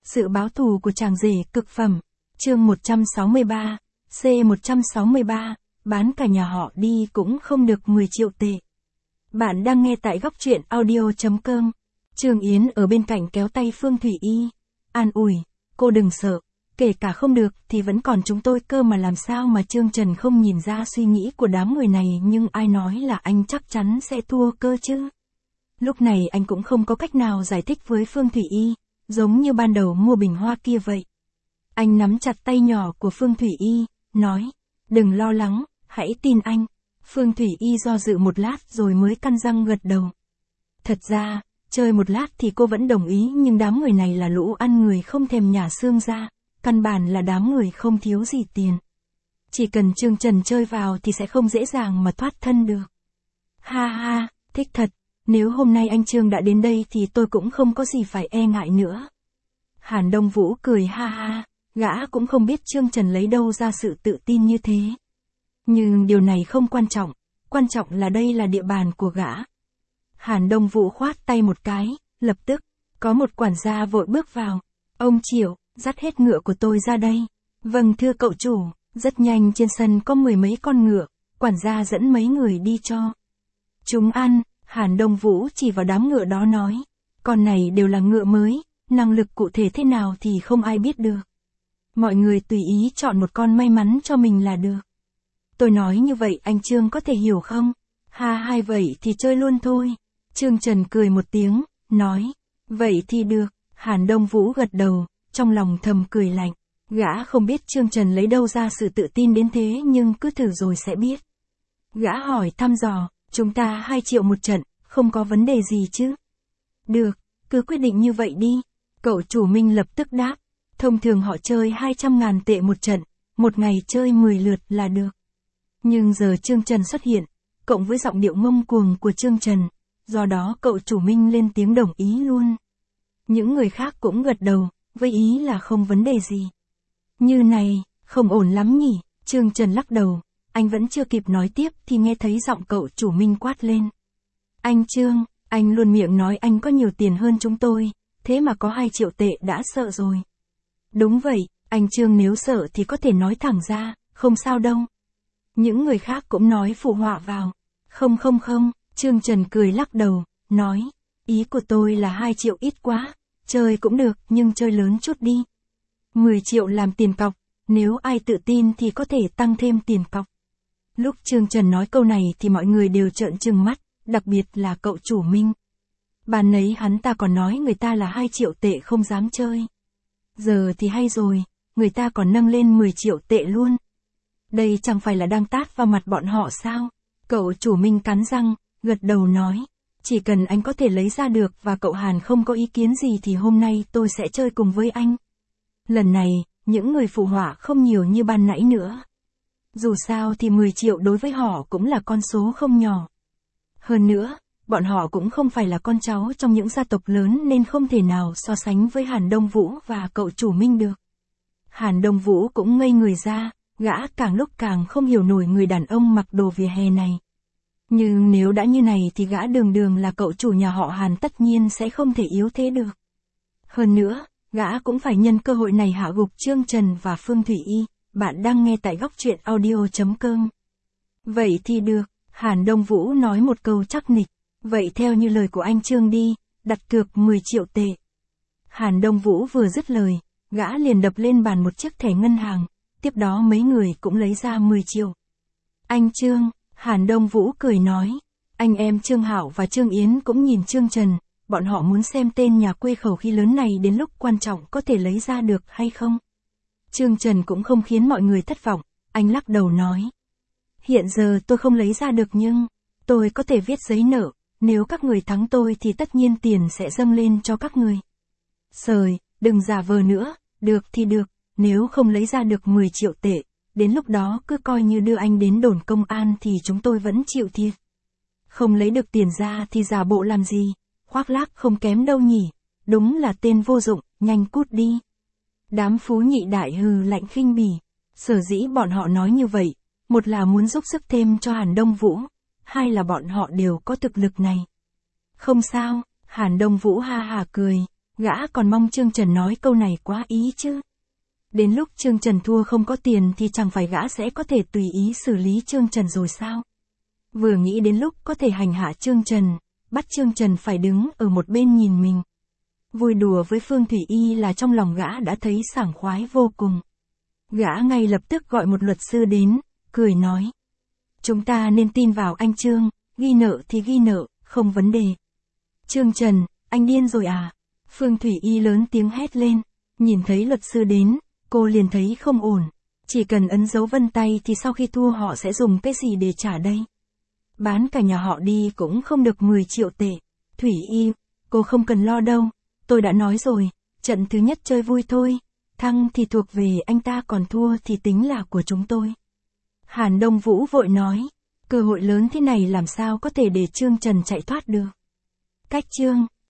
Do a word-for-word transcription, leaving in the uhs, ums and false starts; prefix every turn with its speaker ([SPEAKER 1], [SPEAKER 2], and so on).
[SPEAKER 1] Sự báo thù của chàng rể cực phẩm. Chương một trăm sáu mươi ba, C một trăm sáu mươi ba, bán cả nhà họ đi cũng không được mười triệu tệ. Bạn đang nghe tại góc truyện audio chấm com. Trương Yến ở bên cạnh kéo tay Phương Thủy Y. An ủi, cô đừng sợ, kể cả không được thì vẫn còn chúng tôi cơ mà, làm sao mà Trương Trần không nhìn ra suy nghĩ của đám người này, nhưng ai nói là anh chắc chắn sẽ thua cơ chứ. Lúc này anh cũng không có cách nào giải thích với Phương Thủy Y, giống như ban đầu mua bình hoa kia vậy. Anh nắm chặt tay nhỏ của Phương Thủy Y, nói, đừng lo lắng, hãy tin anh. Phương Thủy Y do dự một lát rồi mới căn răng gật đầu. Thật ra, chơi một lát thì cô vẫn đồng ý, nhưng đám người này là lũ ăn người không thèm nhả xương ra, căn bản là đám người không thiếu gì tiền. Chỉ cần Trương Trần chơi vào thì sẽ không dễ dàng mà thoát thân được. Ha ha, thích thật, nếu hôm nay anh Trương đã đến đây thì tôi cũng không có gì phải e ngại nữa. Hàn Đông Vũ cười ha ha, gã cũng không biết Trương Trần lấy đâu ra sự tự tin như thế. Nhưng điều này không quan trọng, quan trọng là đây là địa bàn của gã. Hàn Đông Vũ khoát tay một cái, lập tức, có một quản gia vội bước vào. Ông Triệu, dắt hết ngựa của tôi ra đây. Vâng thưa cậu chủ. Rất nhanh trên sân có mười mấy con ngựa, quản gia dẫn mấy người đi cho. Chúng ăn, Hàn Đông Vũ chỉ vào đám ngựa đó nói. Con này đều là ngựa mới, năng lực cụ thể thế nào thì không ai biết được. Mọi người tùy ý chọn một con may mắn cho mình là được. Tôi nói như vậy anh Trương có thể hiểu không? Ha hai vậy thì chơi luôn thôi. Trương Trần cười một tiếng, nói. Vậy thì được. Hàn Đông Vũ gật đầu, trong lòng thầm cười lạnh. Gã không biết Trương Trần lấy đâu ra sự tự tin đến thế, nhưng cứ thử rồi sẽ biết. Gã hỏi thăm dò, chúng ta hai triệu một trận, không có vấn đề gì chứ? Được, cứ quyết định như vậy đi. Cậu chủ Minh lập tức đáp. Thông thường họ chơi hai trăm ngàn tệ một trận, một ngày chơi mười lượt là được. Nhưng giờ Trương Trần xuất hiện, cộng với giọng điệu ngông cuồng của Trương Trần, do đó cậu chủ Minh lên tiếng đồng ý luôn. Những người khác cũng gật đầu, với ý là không vấn đề gì. Như này, không ổn lắm nhỉ, Trương Trần lắc đầu, anh vẫn chưa kịp nói tiếp thì nghe thấy giọng cậu chủ Minh quát lên. Anh Trương, anh luôn miệng nói anh có nhiều tiền hơn chúng tôi, thế mà có hai triệu tệ đã sợ rồi. Đúng vậy, anh Trương nếu sợ thì có thể nói thẳng ra, không sao đâu. Những người khác cũng nói phụ họa vào. Không không không, Trương Trần cười lắc đầu, nói, ý của tôi là hai triệu ít quá, chơi cũng được nhưng chơi lớn chút đi. mười triệu làm tiền cọc, nếu ai tự tin thì có thể tăng thêm tiền cọc. Lúc Trương Trần nói câu này thì mọi người đều trợn trừng mắt, đặc biệt là cậu chủ Minh. Bàn nấy hắn ta còn nói người ta là hai triệu tệ không dám chơi. Giờ thì hay rồi, người ta còn nâng lên mười triệu tệ luôn. Đây chẳng phải là đang tát vào mặt bọn họ sao? Cậu chủ Minh cắn răng, gật đầu nói. Chỉ cần anh có thể lấy ra được và cậu Hàn không có ý kiến gì thì hôm nay tôi sẽ chơi cùng với anh. Lần này, những người phụ họa không nhiều như ban nãy nữa. Dù sao thì mười triệu đối với họ cũng là con số không nhỏ. Hơn nữa, bọn họ cũng không phải là con cháu trong những gia tộc lớn nên không thể nào so sánh với Hàn Đông Vũ và cậu chủ Minh được. Hàn Đông Vũ cũng ngây người ra, gã càng lúc càng không hiểu nổi người đàn ông mặc đồ vỉa hè này. Nhưng nếu đã như này thì gã đường đường là cậu chủ nhà họ Hàn tất nhiên sẽ không thể yếu thế được. Hơn nữa, gã cũng phải nhân cơ hội này hạ gục Trương Trần và Phương Thủy Y. Bạn đang nghe tại góc truyện audio chấm com. Vậy thì được, Hàn Đông Vũ nói một câu chắc nịch. Vậy theo như lời của anh Trương đi, đặt cược mười triệu tệ. Hàn Đông Vũ vừa dứt lời, gã liền đập lên bàn một chiếc thẻ ngân hàng, tiếp đó mấy người cũng lấy ra mười triệu. Anh Trương, Hàn Đông Vũ cười nói, anh em Trương Hạo và Trương Yến cũng nhìn Trương Trần, bọn họ muốn xem tên nhà quê khẩu khí lớn này đến lúc quan trọng có thể lấy ra được hay không. Trương Trần cũng không khiến mọi người thất vọng, anh lắc đầu nói. Hiện giờ tôi không lấy ra được nhưng, tôi có thể viết giấy nợ, nếu các người thắng tôi thì tất nhiên tiền sẽ dâng lên cho các người. Sời, đừng giả vờ nữa, được thì được, nếu không lấy ra được mười triệu tệ, đến lúc đó cứ coi như đưa anh đến đồn công an thì chúng tôi vẫn chịu thiệt. Không lấy được tiền ra thì giả bộ làm gì, khoác lác không kém đâu nhỉ, đúng là tên vô dụng, nhanh cút đi. Đám phú nhị đại hừ lạnh khinh bỉ, sở dĩ bọn họ nói như vậy, một là muốn giúp sức thêm cho Hàn Đông Vũ, hai là bọn họ đều có thực lực này. Không sao, Hàn Đông Vũ ha hà cười, Gã còn mong Trương Trần nói câu này quá ý chứ. Đến lúc Trương Trần thua không có tiền thì chẳng phải gã sẽ có thể tùy ý xử lý Trương Trần rồi sao? Vừa nghĩ đến lúc có thể hành hạ Trương Trần, bắt Trương Trần phải đứng ở một bên nhìn mình. Vui đùa với Phương Thủy Y là trong lòng gã đã thấy sảng khoái vô cùng. Gã ngay lập tức gọi một luật sư đến, cười nói. Chúng ta nên tin vào anh Trương, ghi nợ thì ghi nợ, không vấn đề. Trương Trần, anh điên rồi à? Phương Thủy Y lớn tiếng hét lên. Nhìn thấy luật sư đến, cô liền thấy không ổn. Chỉ cần ấn dấu vân tay thì sau khi thua họ sẽ dùng cái gì để trả đây? Bán cả nhà họ đi cũng không được mười triệu tệ. Thủy Y, cô không cần lo đâu. Tôi đã nói rồi, trận thứ nhất chơi vui thôi. Thắng thì thuộc về anh ta, còn thua thì tính là của chúng tôi. Hàn Đông Vũ vội nói. Cơ hội lớn thế này làm sao có thể để Trương Trần chạy thoát được? Cách Trương